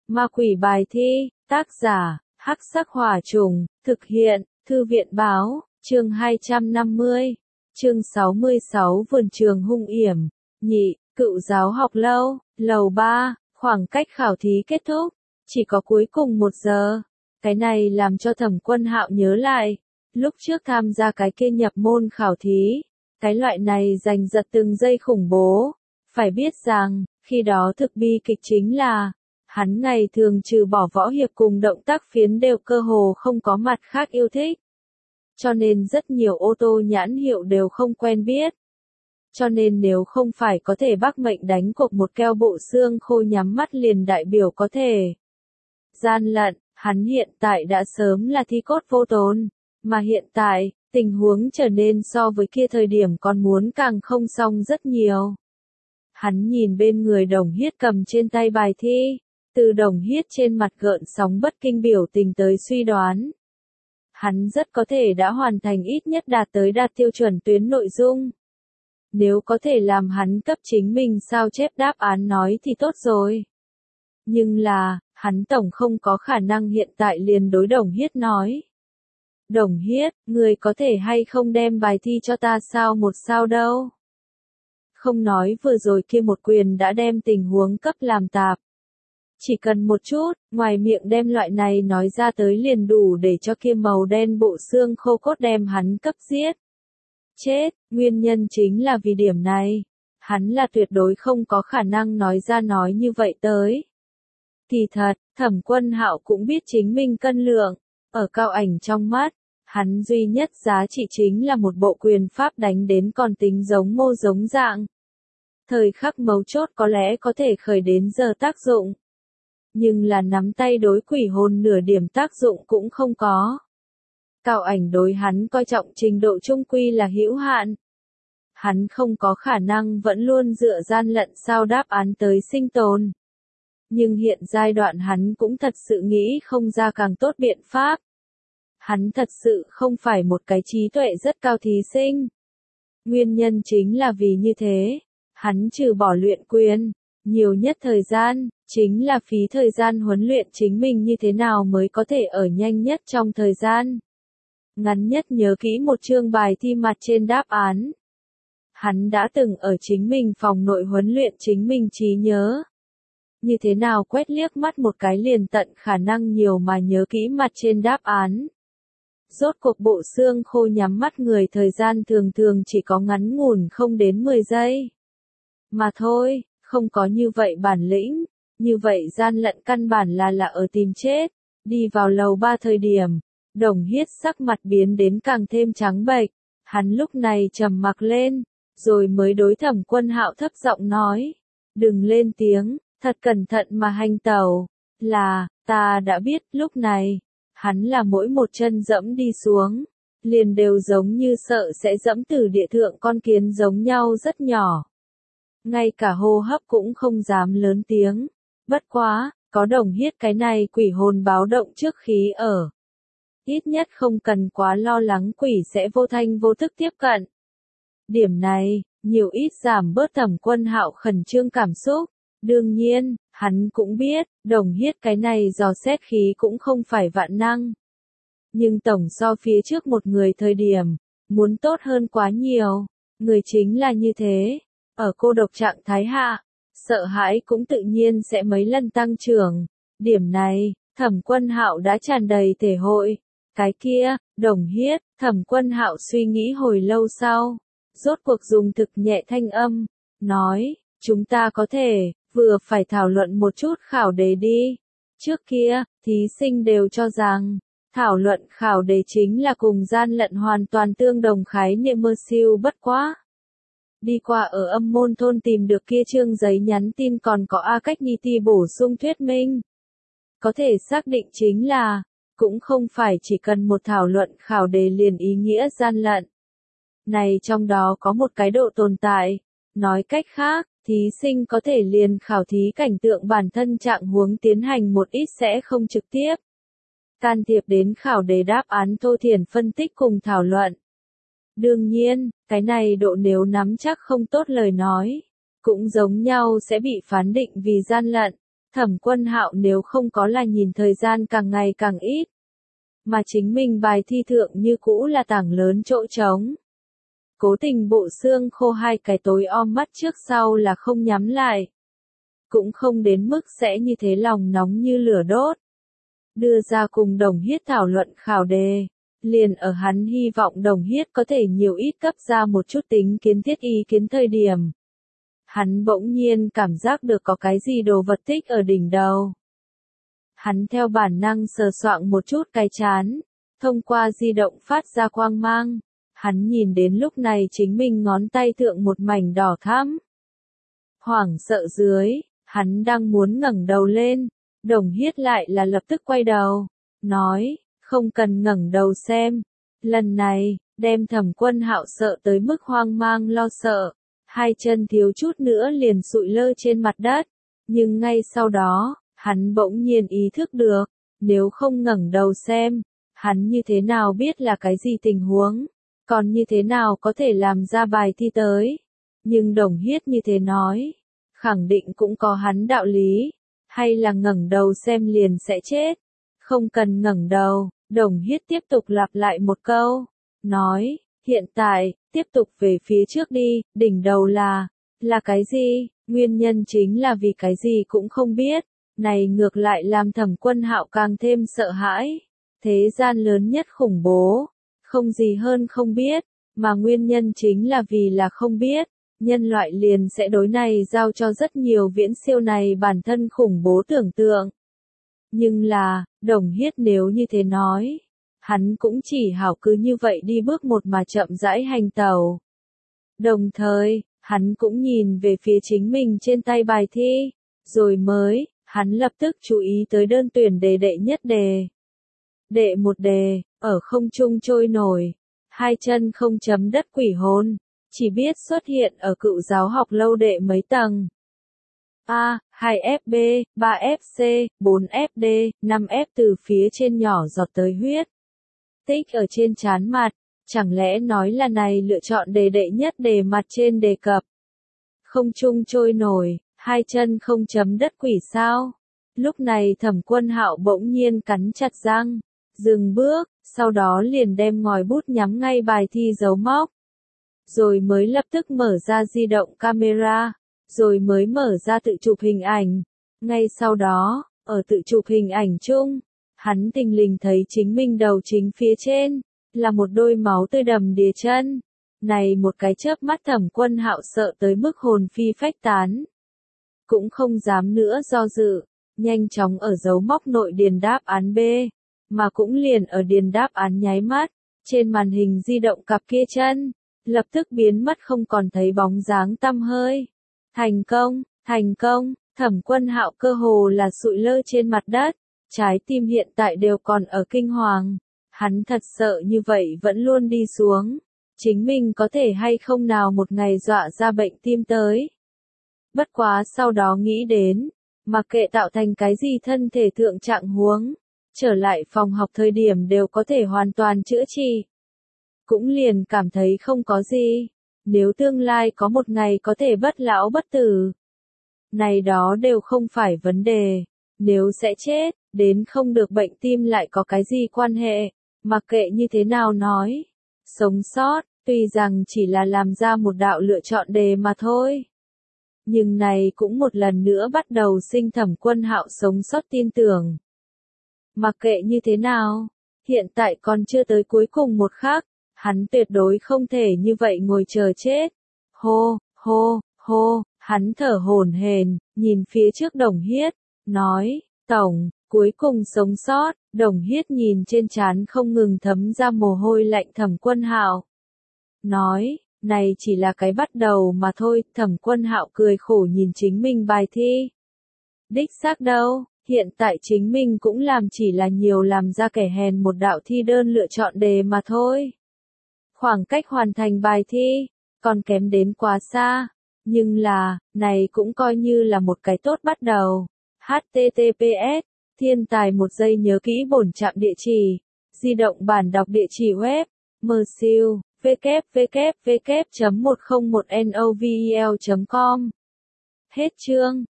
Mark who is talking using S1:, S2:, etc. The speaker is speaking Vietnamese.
S1: Ma quỷ bài thi, tác giả, Hắc Sắc Hỏa Trùng, thực hiện, Thư viện báo, chương 250, chương 66 Vườn trường hung yểm, nhị, Cựu giáo học lâu, lầu 3, khoảng cách khảo thí kết thúc, chỉ có cuối cùng 1 giờ. Cái này làm cho Thẩm Quân Hạo nhớ lại, lúc trước tham gia cái kia nhập môn khảo thí, cái loại này giành giật từng giây khủng bố. Phải biết rằng, khi đó thực bi kịch chính là, hắn ngày thường trừ bỏ võ hiệp cùng động tác phiến đều cơ hồ không có mặt khác yêu thích. Cho nên rất nhiều ô tô nhãn hiệu đều không quen biết. Cho nên nếu không phải có thể bác mệnh đánh cuộc một keo bộ xương khô nhắm mắt liền đại biểu có thể gian lận, hắn hiện tại đã sớm là thi cốt vô tồn. Mà hiện tại, tình huống trở nên so với kia thời điểm còn muốn càng không xong rất nhiều. Hắn nhìn bên người Đồng Hiết cầm trên tay bài thi, từ Đồng Hiết trên mặt gợn sóng bất kinh biểu tình tới suy đoán. Hắn rất có thể đã hoàn thành ít nhất đạt tiêu chuẩn tuyến nội dung. Nếu có thể làm hắn cấp chính mình sao chép đáp án nói thì tốt rồi. Nhưng là, hắn tổng không có khả năng hiện tại liền đối Đồng Hiết nói. Đồng Hiết, người có thể hay không đem bài thi cho ta sao một sao đâu. Không nói vừa rồi kia một quyền đã đem tình huống cấp làm tạp. Chỉ cần một chút, ngoài miệng đem loại này nói ra tới liền đủ để cho kia màu đen bộ xương khô cốt đem hắn cấp giết. Chết, nguyên nhân chính là vì điểm này. Hắn là tuyệt đối không có khả năng nói ra nói như vậy tới. Kỳ thật, Thẩm Quân Hạo cũng biết chính mình cân lượng. Ở Cao Ảnh trong mắt, hắn duy nhất giá trị chính là một bộ quyền pháp đánh đến còn tính giống mô giống dạng. Thời khắc mấu chốt có lẽ có thể khởi đến giờ tác dụng. Nhưng là nắm tay đối quỷ hồn nửa điểm tác dụng cũng không có. Cao Ảnh đối hắn coi trọng trình độ trung quy là hữu hạn. Hắn không có khả năng vẫn luôn dựa gian lận sao đáp án tới sinh tồn. Nhưng hiện giai đoạn hắn cũng thật sự nghĩ không ra càng tốt biện pháp. Hắn thật sự không phải một cái trí tuệ rất cao thí sinh. Nguyên nhân chính là vì như thế, hắn trừ bỏ luyện quyền, nhiều nhất thời gian, chính là phí thời gian huấn luyện chính mình như thế nào mới có thể ở nhanh nhất trong thời gian. Ngắn nhất nhớ kỹ một chương bài thi mặt trên đáp án. Hắn đã từng ở chính mình phòng nội huấn luyện chính mình trí nhớ. Như thế nào quét liếc mắt một cái liền tận khả năng nhiều mà nhớ kỹ mặt trên đáp án. Rốt cuộc bộ xương khô nhắm mắt người thời gian thường thường chỉ có ngắn ngủn không đến 10 giây. Mà thôi, không có như vậy bản lĩnh, như vậy gian lận căn bản là ở tìm chết. Đi vào lầu 3 thời điểm, Đồng Hiết sắc mặt biến đến càng thêm trắng bệch, hắn lúc này trầm mặc lên, rồi mới đối Thẩm Quân Hạo thấp giọng nói, đừng lên tiếng, thật cẩn thận mà hành tẩu, ta đã biết. Lúc này, hắn là mỗi một chân dẫm đi xuống, liền đều giống như sợ sẽ dẫm từ địa thượng con kiến giống nhau rất nhỏ. Ngay cả hô hấp cũng không dám lớn tiếng, bất quá, có Đồng Hiết cái này quỷ hồn báo động trước khí ở. Ít nhất không cần quá lo lắng quỷ sẽ vô thanh vô thức tiếp cận. Điểm này, nhiều ít giảm bớt Thẩm Quân Hạo khẩn trương cảm xúc. Đương nhiên, hắn cũng biết, Đồng Hiết cái này dò xét khí cũng không phải vạn năng. Nhưng tổng so phía trước một người thời điểm, muốn tốt hơn quá nhiều. Người chính là như thế. Ở cô độc trạng thái hạ, sợ hãi cũng tự nhiên sẽ mấy lần tăng trưởng. Điểm này, Thẩm Quân Hạo đã tràn đầy thể hội. Cái kia, Đồng Hiết, Thẩm Quân Hạo suy nghĩ hồi lâu sau. Rốt cuộc dùng thực nhẹ thanh âm, nói, chúng ta có thể, vừa phải thảo luận một chút khảo đề đi. Trước kia, thí sinh đều cho rằng, thảo luận khảo đề chính là cùng gian lận hoàn toàn tương đồng khái niệm mơ siêu bất quá. Đi qua ở Âm Môn thôn tìm được kia chương giấy nhắn tin còn có A Cách Nhi Ti bổ sung thuyết minh. Có thể xác định chính là, cũng không phải chỉ cần một thảo luận khảo đề liền ý nghĩa gian lận. Này trong đó có một cái độ tồn tại. Nói cách khác, thí sinh có thể liền khảo thí cảnh tượng bản thân trạng huống tiến hành một ít sẽ không trực tiếp can thiệp đến khảo đề đáp án thô thiển phân tích cùng thảo luận. Đương nhiên, cái này độ nếu nắm chắc không tốt lời nói, cũng giống nhau sẽ bị phán định vì gian lận. Thẩm Quân Hạo nếu không có là nhìn thời gian càng ngày càng ít. Mà chính mình bài thi thượng như cũ là tảng lớn chỗ trống. Cố tình bộ xương khô hai cái tối om mắt trước sau là không nhắm lại. Cũng không đến mức sẽ như thế lòng nóng như lửa đốt. Đưa ra cùng Đồng Hiết thảo luận khảo đề. Liền ở hắn hy vọng Đồng Hiết có thể nhiều ít cấp ra một chút tính kiến thiết ý kiến thời điểm. Hắn bỗng nhiên cảm giác được có cái gì đồ vật tích ở đỉnh đầu. Hắn theo bản năng sờ soạng một chút cái chán, thông qua di động phát ra quang mang. Hắn nhìn đến lúc này chính mình ngón tay thượng một mảnh đỏ thắm. Hoảng sợ dưới, hắn đang muốn ngẩng đầu lên, Đồng Hiết lại là lập tức quay đầu, nói, không cần ngẩng đầu xem. Lần này, đem Thẩm Quân Hạo sợ tới mức hoang mang lo sợ, hai chân thiếu chút nữa liền sụi lơ trên mặt đất. Nhưng ngay sau đó, hắn bỗng nhiên ý thức được, nếu không ngẩng đầu xem, hắn như thế nào biết là cái gì tình huống, còn như thế nào có thể làm ra bài thi tới. Nhưng Đồng Hiết như thế nói, khẳng định cũng có hắn đạo lý, hay là ngẩng đầu xem liền sẽ chết. Không cần ngẩng đầu, Đồng Hiết tiếp tục lặp lại một câu, nói, hiện tại, tiếp tục về phía trước đi, đỉnh đầu là cái gì, nguyên nhân chính là vì cái gì cũng không biết, này ngược lại làm Thẩm Quân Hạo càng thêm sợ hãi. Thế gian lớn nhất khủng bố, không gì hơn không biết, mà nguyên nhân chính là vì là không biết, nhân loại liền sẽ đối này giao cho rất nhiều viễn siêu này bản thân khủng bố tưởng tượng. Nhưng là, Đồng Hiết nếu như thế nói, hắn cũng chỉ hảo cứ như vậy đi bước một mà chậm rãi hành tẩu. Đồng thời, hắn cũng nhìn về phía chính mình trên tay bài thi, rồi mới, hắn lập tức chú ý tới đơn tuyển đề đệ nhất đề. Đệ một đề, ở không trung trôi nổi, hai chân không chấm đất quỷ hồn, chỉ biết xuất hiện ở Cựu Giáo học lâu đệ mấy tầng. A, 2FB, 3FC, 4FD, 5F từ phía trên nhỏ giọt tới huyết. Tích ở trên trán mặt, chẳng lẽ nói là này lựa chọn đề đệ nhất đề mặt trên đề cập. Không trung trôi nổi, hai chân không chấm đất quỷ sao? Lúc này Thẩm Quân Hạo bỗng nhiên cắn chặt răng, dừng bước, sau đó liền đem ngòi bút nhắm ngay bài thi dấu mốc. Rồi mới lập tức mở ra di động camera, rồi mới mở ra tự chụp hình ảnh. Ngay sau đó, ở tự chụp hình ảnh chung, hắn thình lình thấy chính mình đầu chính phía trên, là một đôi máu tươi đầm đìa chân. Này một cái chớp mắt Thẩm Quân Hạo sợ tới mức hồn phi phách tán. Cũng không dám nữa do dự, nhanh chóng ở dấu mốc nội điền đáp án B, mà cũng liền ở điền đáp án nháy mắt, trên màn hình di động cặp kia chân, lập tức biến mất không còn thấy bóng dáng tăm hơi. Thành công, Thẩm Quân Hạo cơ hồ là sụi lơ trên mặt đất, trái tim hiện tại đều còn ở kinh hoàng. Hắn thật sợ như vậy vẫn luôn đi xuống, chính mình có thể hay không nào một ngày dọa ra bệnh tim tới. Bất quá sau đó nghĩ đến, mặc kệ tạo thành cái gì thân thể thượng trạng huống, trở lại phòng học thời điểm đều có thể hoàn toàn chữa trị. Cũng liền cảm thấy không có gì, nếu tương lai có một ngày có thể bất lão bất tử. Này đó đều không phải vấn đề, nếu sẽ chết, đến không được bệnh tim lại có cái gì quan hệ, mặc kệ như thế nào nói. Sống sót, tuy rằng chỉ là làm ra một đạo lựa chọn đề mà thôi. Nhưng này cũng một lần nữa bắt đầu sinh Thẩm Quân Hạo sống sót tin tưởng. Mặc kệ như thế nào, hiện tại còn chưa tới cuối cùng một khắc, hắn tuyệt đối không thể như vậy ngồi chờ chết. Hô, hắn thở hổn hển, nhìn phía trước Đồng Hiết, nói, Tổng, cuối cùng sống sót. Đồng Hiết nhìn trên trán không ngừng thấm ra mồ hôi lạnh Thẩm Quân Hạo. Nói, này chỉ là cái bắt đầu mà thôi. Thẩm Quân Hạo cười khổ nhìn chính mình bài thi. Đích xác đâu, hiện tại chính mình cũng chỉ là nhiều làm ra kẻ hèn một đạo thi đơn lựa chọn đề mà thôi. Khoảng cách hoàn thành bài thi, còn kém đến quá xa. Nhưng là, này cũng coi như là một cái tốt bắt đầu. HTTPS, thiên tài một giây nhớ kỹ bổn trạm địa chỉ. Di động bản đọc địa chỉ web. Mersiêu, www.101novel.com. Hết chương.